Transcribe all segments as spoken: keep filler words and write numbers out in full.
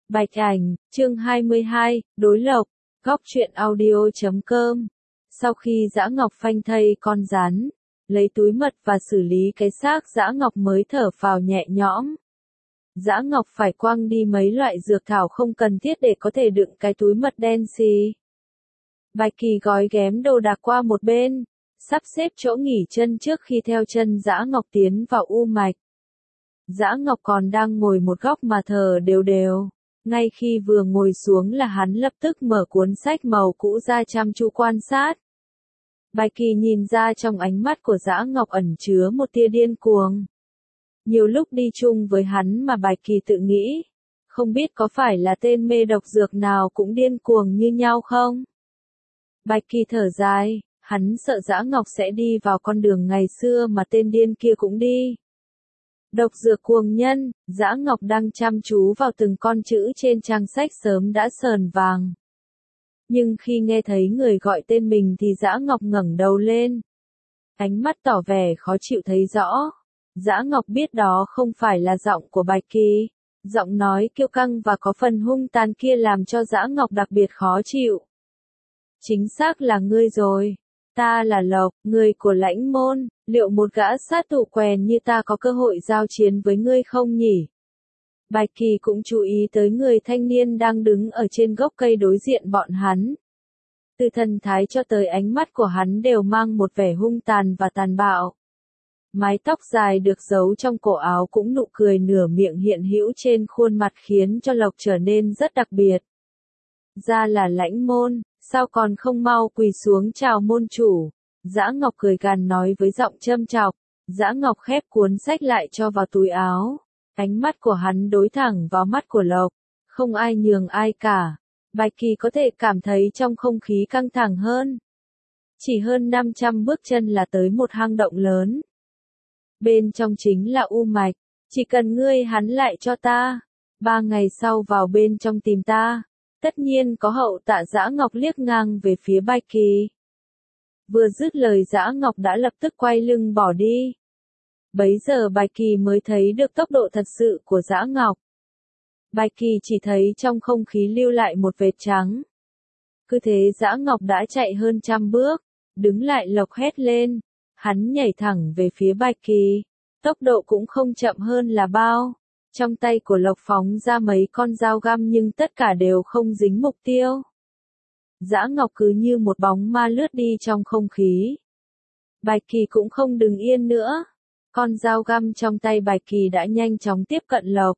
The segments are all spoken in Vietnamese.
Bạch ảnh, chương hai mươi hai, đối lộc, góc truyện audio chấm com. Sau khi Dã Ngọc phanh thây con rắn, lấy túi mật và xử lý cái xác Dã Ngọc mới thở phào nhẹ nhõm. Dã Ngọc phải quăng đi mấy loại dược thảo không cần thiết để có thể đựng cái túi mật đen xì. Bạch Kỳ gói ghém đồ đạc qua một bên, sắp xếp chỗ nghỉ chân trước khi theo chân Dã Ngọc tiến vào u mạch. Dã Ngọc còn đang ngồi một góc mà thở đều đều. Ngay khi vừa ngồi xuống là hắn lập tức mở cuốn sách màu cũ ra chăm chú quan sát. Bạch Kỳ nhìn ra trong ánh mắt của Dã Ngọc ẩn chứa một tia điên cuồng. Nhiều lúc đi chung với hắn mà Bạch Kỳ tự nghĩ, không biết có phải là tên mê độc dược nào cũng điên cuồng như nhau không? Bạch Kỳ thở dài, hắn sợ Dã Ngọc sẽ đi vào con đường ngày xưa mà tên điên kia cũng đi. Độc dược cuồng nhân, Dã Ngọc đang chăm chú vào từng con chữ trên trang sách sớm đã sờn vàng. Nhưng khi nghe thấy người gọi tên mình thì Dã Ngọc ngẩng đầu lên. Ánh mắt tỏ vẻ khó chịu thấy rõ. Dã Ngọc biết đó không phải là giọng của Bạch Kỳ. Giọng nói kiêu căng và có phần hung tàn kia làm cho Dã Ngọc đặc biệt khó chịu. Chính xác là ngươi rồi. Ta là Lộc, người của Lãnh Môn, liệu một gã sát thủ quèn như ta có cơ hội giao chiến với ngươi không nhỉ? Bạch Kỳ cũng chú ý tới người thanh niên đang đứng ở trên gốc cây đối diện bọn hắn. Từ thần thái cho tới ánh mắt của hắn đều mang một vẻ hung tàn và tàn bạo. Mái tóc dài được giấu trong cổ áo cũng nụ cười nửa miệng hiện hữu trên khuôn mặt khiến cho Lộc trở nên rất đặc biệt. Ra là Lãnh Môn, sao còn không mau quỳ xuống chào môn chủ? Dã Ngọc cười gằn nói với giọng châm chọc. Dã Ngọc khép cuốn sách lại cho vào túi áo. Ánh mắt của hắn đối thẳng vào mắt của Lộc. Không ai nhường ai cả. Bạch Kỳ có thể cảm thấy trong không khí căng thẳng hơn. Chỉ hơn năm trăm bước chân là tới một hang động lớn. Bên trong chính là u mạch. Chỉ cần ngươi hắn lại cho ta. Ba ngày sau vào bên trong tìm ta. Tất nhiên có hậu tạ. Dã Ngọc liếc ngang về phía Bạch Kỳ. Vừa dứt lời Dã Ngọc đã lập tức quay lưng bỏ đi. Bấy giờ Bạch Kỳ mới thấy được tốc độ thật sự của Dã Ngọc. Bạch Kỳ chỉ thấy trong không khí lưu lại một vệt trắng. Cứ thế Dã Ngọc đã chạy hơn trăm bước, đứng lại Lộc hét lên. Hắn nhảy thẳng về phía Bạch Kỳ. Tốc độ cũng không chậm hơn là bao. Trong tay của Lộc phóng ra mấy con dao găm nhưng tất cả đều không dính mục tiêu. Dã Ngọc cứ như một bóng ma lướt đi trong không khí. Bạch Kỳ cũng không đứng yên nữa. Con dao găm trong tay Bạch Kỳ đã nhanh chóng tiếp cận Lộc.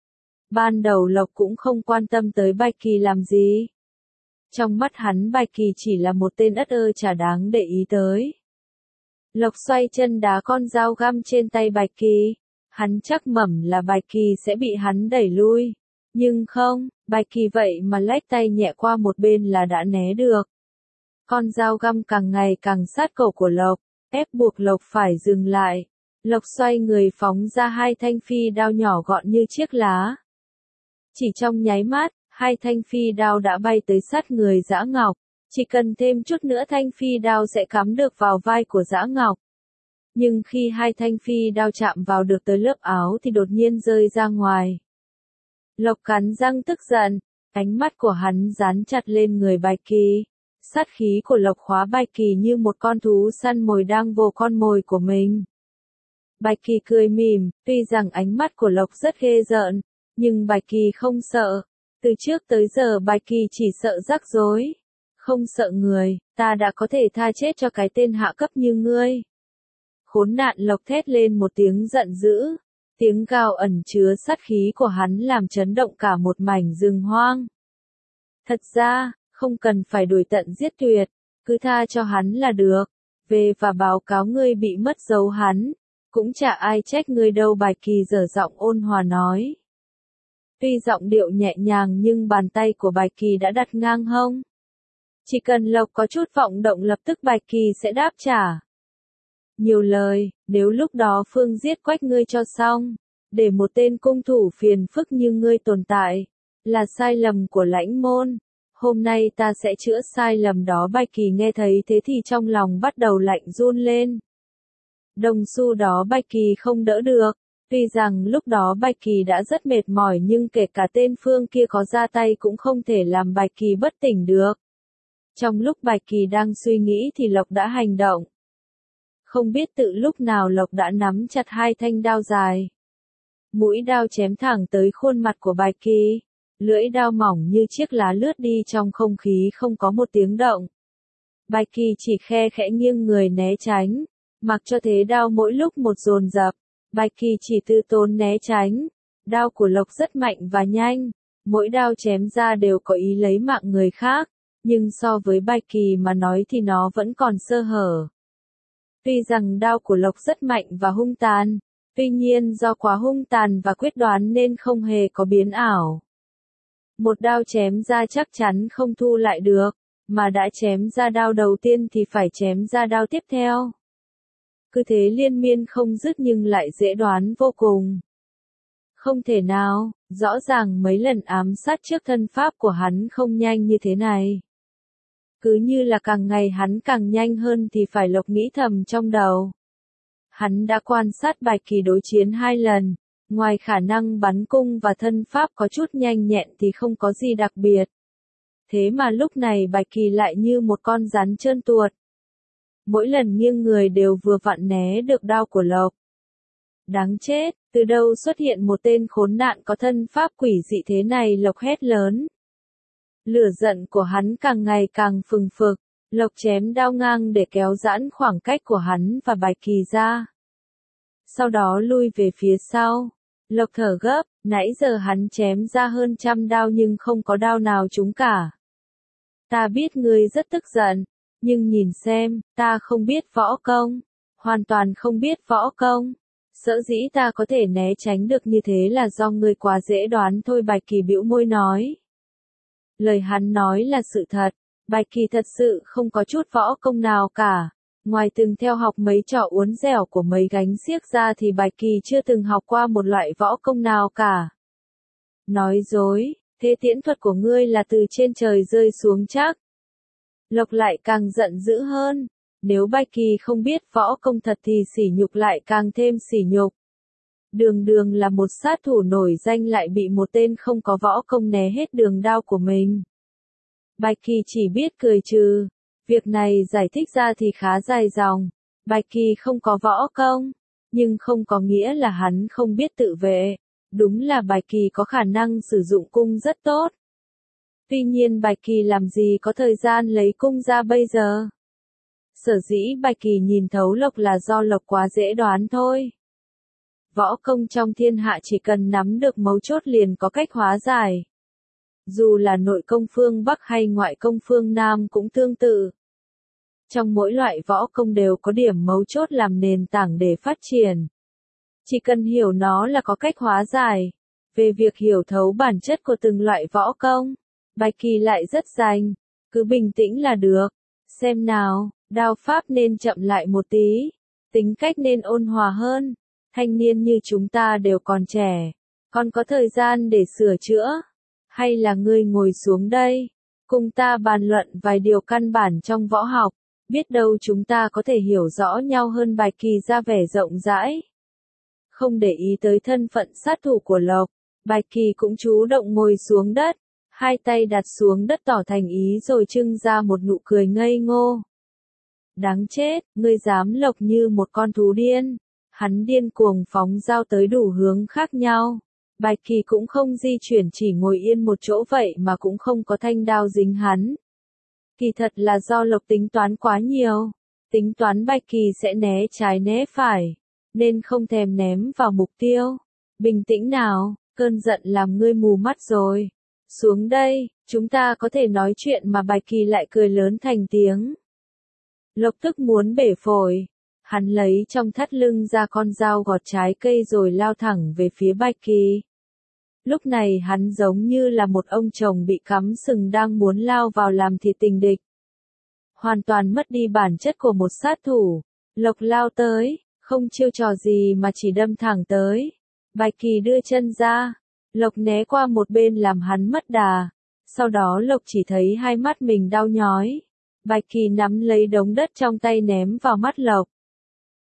Ban đầu Lộc cũng không quan tâm tới Bạch Kỳ làm gì. Trong mắt hắn Bạch Kỳ chỉ là một tên ất ơ chả đáng để ý tới. Lộc xoay chân đá con dao găm trên tay Bạch Kỳ. Hắn chắc mẩm là Bạch Kỳ sẽ bị hắn đẩy lui. Nhưng không, Bạch Kỳ vậy mà lách tay nhẹ qua một bên là đã né được. Con dao găm càng ngày càng sát cổ của Lộc, ép buộc Lộc phải dừng lại. Lộc xoay người phóng ra hai thanh phi đao nhỏ gọn như chiếc lá. Chỉ trong nháy mắt, hai thanh phi đao đã bay tới sát người Dã Ngọc. Chỉ cần thêm chút nữa thanh phi đao sẽ cắm được vào vai của Dã Ngọc. Nhưng khi hai thanh phi đao chạm vào được tới lớp áo thì đột nhiên rơi ra ngoài. Lộc cắn răng tức giận, ánh mắt của hắn dán chặt lên người Bạch Kỳ. Sát khí của Lộc khóa Bạch Kỳ như một con thú săn mồi đang vồ con mồi của mình. Bạch Kỳ cười mỉm, tuy rằng ánh mắt của Lộc rất ghê rợn, nhưng Bạch Kỳ không sợ. Từ trước tới giờ Bạch Kỳ chỉ sợ rắc rối, không sợ người. Ta đã có thể tha chết cho cái tên hạ cấp như ngươi. Khốn nạn, Lộc thét lên một tiếng giận dữ. Tiếng gào ẩn chứa sát khí của hắn làm chấn động cả một mảnh rừng hoang. Thật ra, không cần phải đuổi tận giết tuyệt, cứ tha cho hắn là được. Về và báo cáo ngươi bị mất dấu hắn, cũng chả ai trách ngươi đâu. Bạch Kỳ dở giọng ôn hòa nói. Tuy giọng điệu nhẹ nhàng nhưng bàn tay của Bạch Kỳ đã đặt ngang hông. Chỉ cần Lộc có chút vọng động lập tức Bạch Kỳ sẽ đáp trả. Nhiều lời, nếu lúc đó Phương giết quách ngươi cho xong, để một tên cung thủ phiền phức như ngươi tồn tại, là sai lầm của Lãnh Môn. Hôm nay ta sẽ chữa sai lầm đó. Bạch Kỳ nghe thấy thế thì trong lòng bắt đầu lạnh run lên. Đồng xu đó Bạch Kỳ không đỡ được, Tuy rằng lúc đó Bạch Kỳ đã rất mệt mỏi nhưng kể cả tên Phương kia có ra tay cũng không thể làm Bạch Kỳ bất tỉnh được. Trong lúc Bạch Kỳ đang suy nghĩ thì Lộc đã hành động. Không biết tự lúc nào Lộc đã nắm chặt hai thanh đao dài. Mũi đao chém thẳng tới khuôn mặt của Bạch Kỳ. Lưỡi đao mỏng như chiếc lá lướt đi trong không khí không có một tiếng động. Bạch Kỳ chỉ khe khẽ nghiêng người né tránh, mặc cho thế đao mỗi lúc một dồn dập. Bạch Kỳ chỉ tư tốn né tránh. Đao của Lộc rất mạnh và nhanh, mỗi đao chém ra đều có ý lấy mạng người khác, nhưng so với Bạch Kỳ mà nói thì nó vẫn còn sơ hở. Tuy rằng đao của Lộc rất mạnh và hung tàn, tuy nhiên do quá hung tàn và quyết đoán nên không hề có biến ảo. Một đao chém ra chắc chắn không thu lại được, mà đã chém ra đao đầu tiên thì phải chém ra đao tiếp theo. Cứ thế liên miên không dứt nhưng lại dễ đoán vô cùng. Không thể nào, rõ ràng mấy lần ám sát trước thân pháp của hắn không nhanh như thế này. Cứ như là càng ngày hắn càng nhanh hơn thì phải Lộc nghĩ thầm trong đầu. Hắn đã quan sát Bạch Kỳ đối chiến hai lần, ngoài khả năng bắn cung và thân pháp có chút nhanh nhẹn thì không có gì đặc biệt. Thế mà lúc này Bạch Kỳ lại như một con rắn trơn tuột. Mỗi lần nghiêng người đều vừa vặn né được đao của Lộc. Đáng chết, từ đâu xuất hiện một tên khốn nạn có thân pháp quỷ dị thế này? Lộc hét lớn. Lửa giận của hắn càng ngày càng phừng phực, Lộc chém đao ngang để kéo giãn khoảng cách của hắn và Bạch Kỳ ra. Sau đó lui về phía sau. Lộc thở gấp, nãy giờ hắn chém ra hơn trăm đao nhưng không có đao nào trúng cả. Ta biết ngươi rất tức giận, nhưng nhìn xem, ta không biết võ công, hoàn toàn không biết võ công. Sở dĩ ta có thể né tránh được như thế là do ngươi quá dễ đoán thôi. Bạch Kỳ bĩu môi nói. Lời hắn nói là sự thật, Bạch Kỳ thật sự không có chút võ công nào cả. Ngoài từng theo học mấy trò uốn dẻo của mấy gánh xiếc ra thì Bạch Kỳ chưa từng học qua một loại võ công nào cả. Nói dối, thế tiễn thuật của ngươi là từ trên trời rơi xuống chắc. Lộc lại càng giận dữ hơn. Nếu Bạch Kỳ không biết võ công thật thì sỉ nhục lại càng thêm sỉ nhục. Đường đường là một sát thủ nổi danh lại bị một tên không có võ công né hết đường đao của mình. Bạch Kỳ chỉ biết cười trừ. Việc này giải thích ra thì khá dài dòng. Bạch Kỳ không có võ công, nhưng không có nghĩa là hắn không biết tự vệ. Đúng là Bạch Kỳ có khả năng sử dụng cung rất tốt. Tuy nhiên Bạch Kỳ làm gì có thời gian lấy cung ra bây giờ. Sở dĩ Bạch Kỳ nhìn thấu Lộc là do Lộc quá dễ đoán thôi. Võ công trong thiên hạ chỉ cần nắm được mấu chốt liền có cách hóa giải. Dù là nội công phương Bắc hay ngoại công phương Nam cũng tương tự. Trong mỗi loại võ công đều có điểm mấu chốt làm nền tảng để phát triển. Chỉ cần hiểu nó là có cách hóa giải. Về việc hiểu thấu bản chất của từng loại võ công, Bạch Kỳ lại rất rành. Cứ bình tĩnh là được. Xem nào, đao pháp nên chậm lại một tí. Tính cách nên ôn hòa hơn. Thanh niên như chúng ta đều còn trẻ. Còn có thời gian để sửa chữa. Hay là ngươi ngồi xuống đây, cùng ta bàn luận vài điều căn bản trong võ học. Biết đâu chúng ta có thể hiểu rõ nhau hơn. Bạch Kỳ ra vẻ rộng rãi. Không để ý tới thân phận sát thủ của Lộc, Bạch Kỳ cũng chủ động ngồi xuống đất. Hai tay đặt xuống đất tỏ thành ý rồi trưng ra một nụ cười ngây ngô. Đáng chết, ngươi dám. Lộc như một con thú điên. Hắn điên cuồng phóng dao tới đủ hướng khác nhau. Bạch Kỳ cũng không di chuyển, chỉ ngồi yên một chỗ vậy mà cũng không có thanh đao dính hắn. Kỳ thật là do Lộc tính toán quá nhiều. Tính toán Bạch Kỳ sẽ né trái né phải, nên không thèm ném vào mục tiêu. Bình tĩnh nào, cơn giận làm ngươi mù mắt rồi. Xuống đây, chúng ta có thể nói chuyện mà. Bạch Kỳ lại cười lớn thành tiếng. Lộc tức muốn bể phổi. Hắn lấy trong thắt lưng ra con dao gọt trái cây rồi lao thẳng về phía Bạch Kỳ. Lúc này hắn giống như là một ông chồng bị cắm sừng đang muốn lao vào làm thịt tình địch. Hoàn toàn mất đi bản chất của một sát thủ. Lộc lao tới, không chiêu trò gì mà chỉ đâm thẳng tới. Bạch Kỳ đưa chân ra. Lộc né qua một bên làm hắn mất đà. Sau đó Lộc chỉ thấy hai mắt mình đau nhói. Bạch Kỳ nắm lấy đống đất trong tay ném vào mắt Lộc.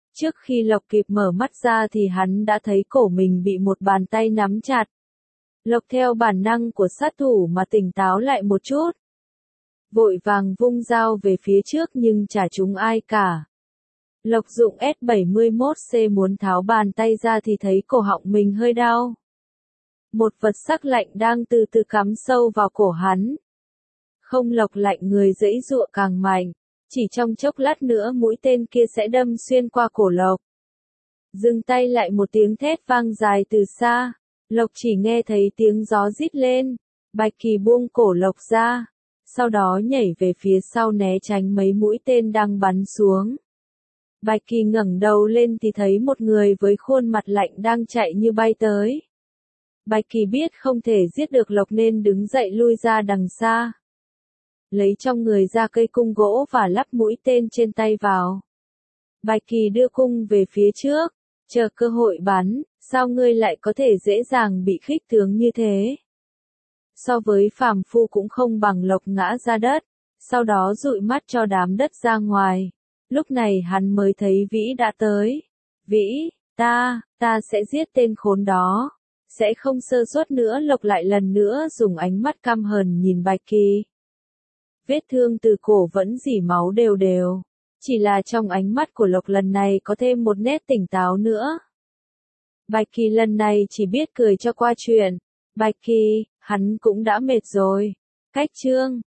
Trước khi Lộc kịp mở mắt ra thì hắn đã thấy cổ mình bị một bàn tay nắm chặt. Lộc theo bản năng của sát thủ mà tỉnh táo lại một chút. Vội vàng vung dao về phía trước nhưng chả trúng ai cả. Lộc dụng S bảy mươi mốt C muốn tháo bàn tay ra thì thấy cổ họng mình hơi đau. Một vật sắc lạnh đang từ từ cắm sâu vào cổ hắn. Không, Lộc lạnh người giãy giụa càng mạnh. Chỉ trong chốc lát nữa mũi tên kia sẽ đâm xuyên qua cổ Lộc. Dừng tay lại, một tiếng thét vang dài từ xa. Lộc chỉ nghe thấy tiếng gió rít lên. Bạch Kỳ buông cổ Lộc ra. Sau đó nhảy về phía sau né tránh mấy mũi tên đang bắn xuống. Bạch Kỳ ngẩng đầu lên thì thấy một người với khuôn mặt lạnh đang chạy như bay tới. Bạch Kỳ biết không thể giết được Lộc nên đứng dậy lui ra đằng xa. Lấy trong người ra cây cung gỗ và lắp mũi tên trên tay vào. Bạch Kỳ đưa cung về phía trước, chờ cơ hội bắn. Sao ngươi lại có thể dễ dàng bị khích tướng như thế? So với phàm phu cũng không bằng. Lộc ngã ra đất, sau đó dụi mắt cho đám đất ra ngoài. Lúc này hắn mới thấy Vĩ đã tới. Vĩ, ta, ta sẽ giết tên khốn đó. Sẽ không sơ suất nữa. Lộc lại lần nữa dùng ánh mắt căm hờn nhìn Bạch Kỳ. Vết thương từ cổ vẫn rỉ máu đều đều. Chỉ là trong ánh mắt của Lộc lần này có thêm một nét tỉnh táo nữa. Bạch Kỳ lần này chỉ biết cười cho qua chuyện. Bạch Kỳ, hắn cũng đã mệt rồi. Cách chương